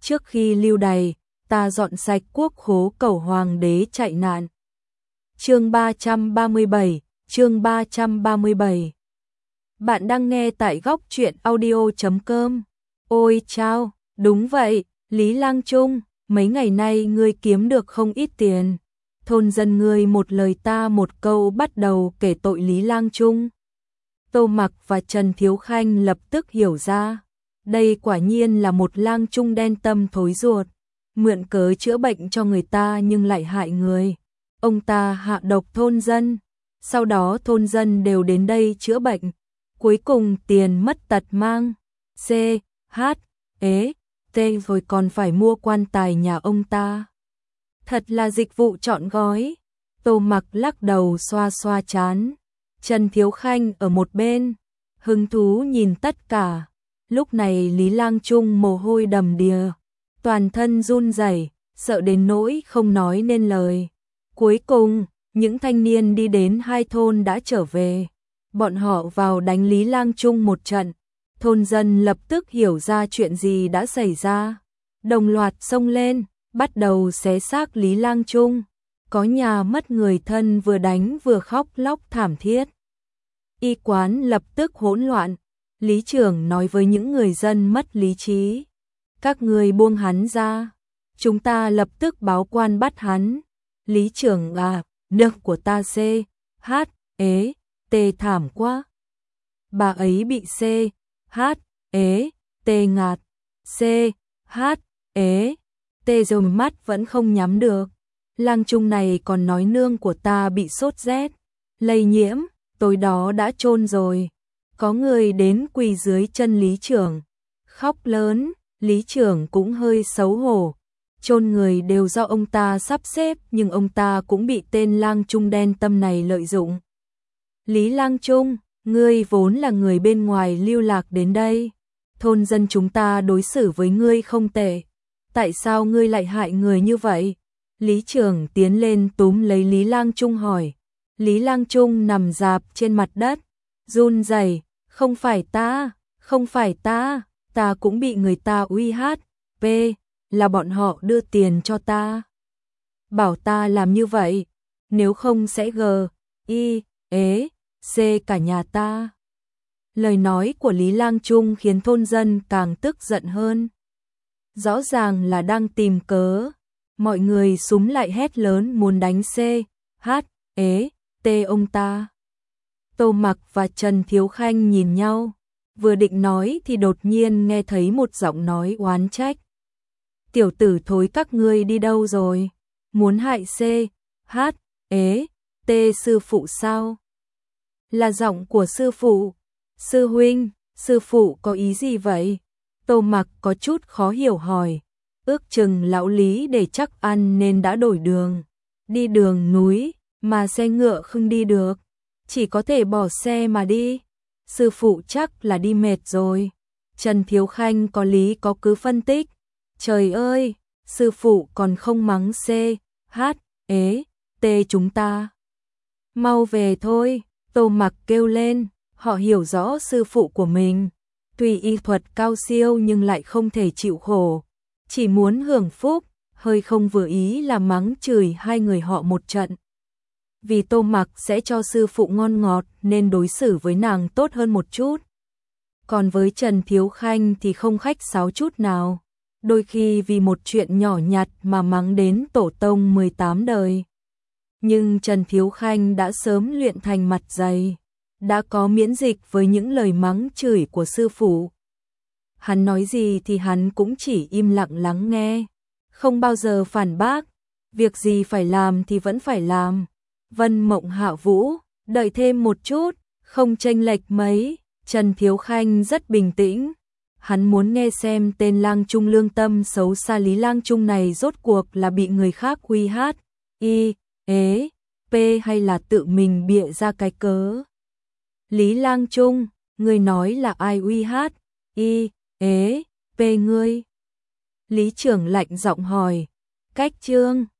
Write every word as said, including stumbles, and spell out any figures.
trước khi lưu đày, ta dọn sạch quốc khố cầu hoàng đế chạy nạn. Chương ba trăm ba mươi bảy, chương ba trăm ba mươi bảy. Bạn đang nghe tại góc truyện audio chấm com. Ôi chao, đúng vậy, Lý Lang Trung, mấy ngày nay ngươi kiếm được không ít tiền. Thôn dân ngươi một lời ta một câu bắt đầu kể tội Lý Lang Trung. Tô Mặc và Trần Thiếu Khanh lập tức hiểu ra, đây quả nhiên là một lang trung đen tâm thối ruột, mượn cớ chữa bệnh cho người ta nhưng lại hại người. Ông ta hạ độc thôn dân, sau đó thôn dân đều đến đây chữa bệnh, cuối cùng tiền mất tật mang, C, H, ế, T rồi còn phải mua quan tài nhà ông ta. Thật là dịch vụ trọn gói. Tô Mặc lắc đầu xoa xoa chán. Trần Thiếu Khanh ở một bên, hứng thú nhìn tất cả. Lúc này Lý Lang Trung mồ hôi đầm đìa, toàn thân run rẩy, sợ đến nỗi không nói nên lời. Cuối cùng, những thanh niên đi đến hai thôn đã trở về. Bọn họ vào đánh Lý Lang Trung một trận. Thôn dân lập tức hiểu ra chuyện gì đã xảy ra. Đồng loạt xông lên, bắt đầu xé xác Lý Lang Trung. Có nhà mất người thân vừa đánh vừa khóc lóc thảm thiết. Y quán lập tức hỗn loạn. Lý trưởng nói với những người dân mất lý trí. Các người buông hắn ra. Chúng ta lập tức báo quan bắt hắn. Lý trưởng à, nước của ta C, H, ế, T thảm quá. Bà ấy bị C, H, ế, T ngạt. C, H, ế, T rồi mắt vẫn không nhắm được. Lang Trung này còn nói nương của ta bị sốt rét, lây nhiễm, tối đó đã chôn rồi. Có người đến quỳ dưới chân Lý trưởng, khóc lớn, Lý trưởng cũng hơi xấu hổ. Chôn người đều do ông ta sắp xếp nhưng ông ta cũng bị tên Lang Trung đen tâm này lợi dụng. Lý Lang Trung, ngươi vốn là người bên ngoài lưu lạc đến đây. Thôn dân chúng ta đối xử với ngươi không tệ. Tại sao ngươi lại hại người như vậy? Lý trưởng tiến lên túm lấy Lý Lang Trung hỏi. Lý Lang Trung nằm rạp trên mặt đất, run rẩy, không phải ta, không phải ta, ta cũng bị người ta uy hiếp, P, là bọn họ đưa tiền cho ta. Bảo ta làm như vậy, nếu không sẽ G, I, ế, C cả nhà ta. Lời nói của Lý Lang Trung khiến thôn dân càng tức giận hơn. Rõ ràng là đang tìm cớ. Mọi người xúm lại hét lớn muốn đánh C, H, ế, T ông ta. Tô Mặc và Trần Thiếu Khanh nhìn nhau, vừa định nói thì đột nhiên nghe thấy một giọng nói oán trách. Tiểu tử thối các ngươi đi đâu rồi? Muốn hại C, H, ế, T sư phụ sao? Là giọng của sư phụ. Sư huynh, sư phụ có ý gì vậy? Tô Mặc có chút khó hiểu hỏi. Ước chừng lão Lý để chắc ăn nên đã đổi đường. Đi đường núi mà xe ngựa không đi được, chỉ có thể bỏ xe mà đi. Sư phụ chắc là đi mệt rồi. Trần Thiếu Khanh có lý có cứ phân tích. Trời ơi, sư phụ còn không mắng C, H, ế, T chúng ta. Mau về thôi, Tô Mặc kêu lên. Họ hiểu rõ sư phụ của mình, tuy y thuật cao siêu nhưng lại không thể chịu khổ, chỉ muốn hưởng phúc, hơi không vừa ý là mắng chửi hai người họ một trận. Vì Tô Mặc sẽ cho sư phụ ngon ngọt nên đối xử với nàng tốt hơn một chút. Còn với Trần Thiếu Khanh thì không khách sáo chút nào, đôi khi vì một chuyện nhỏ nhặt mà mắng đến tổ tông mười tám đời. Nhưng Trần Thiếu Khanh đã sớm luyện thành mặt dày, đã có miễn dịch với những lời mắng chửi của sư phụ. Hắn nói gì thì hắn cũng chỉ im lặng lắng nghe, không bao giờ phản bác, việc gì phải làm thì vẫn phải làm. Vân Mộng Hạ Vũ, đợi thêm một chút, không chênh lệch mấy. Trần Thiếu Khanh rất bình tĩnh, hắn muốn nghe xem tên Lang Trung lương tâm xấu xa Lý Lang Trung này rốt cuộc là bị người khác uy hiếp, I, ế, P hay là tự mình bịa ra cái cớ. Lý Lang Trung, ngươi nói là ai uy hiếp, I, ế, P ngươi? Lý trưởng lạnh giọng hỏi. Cách trương,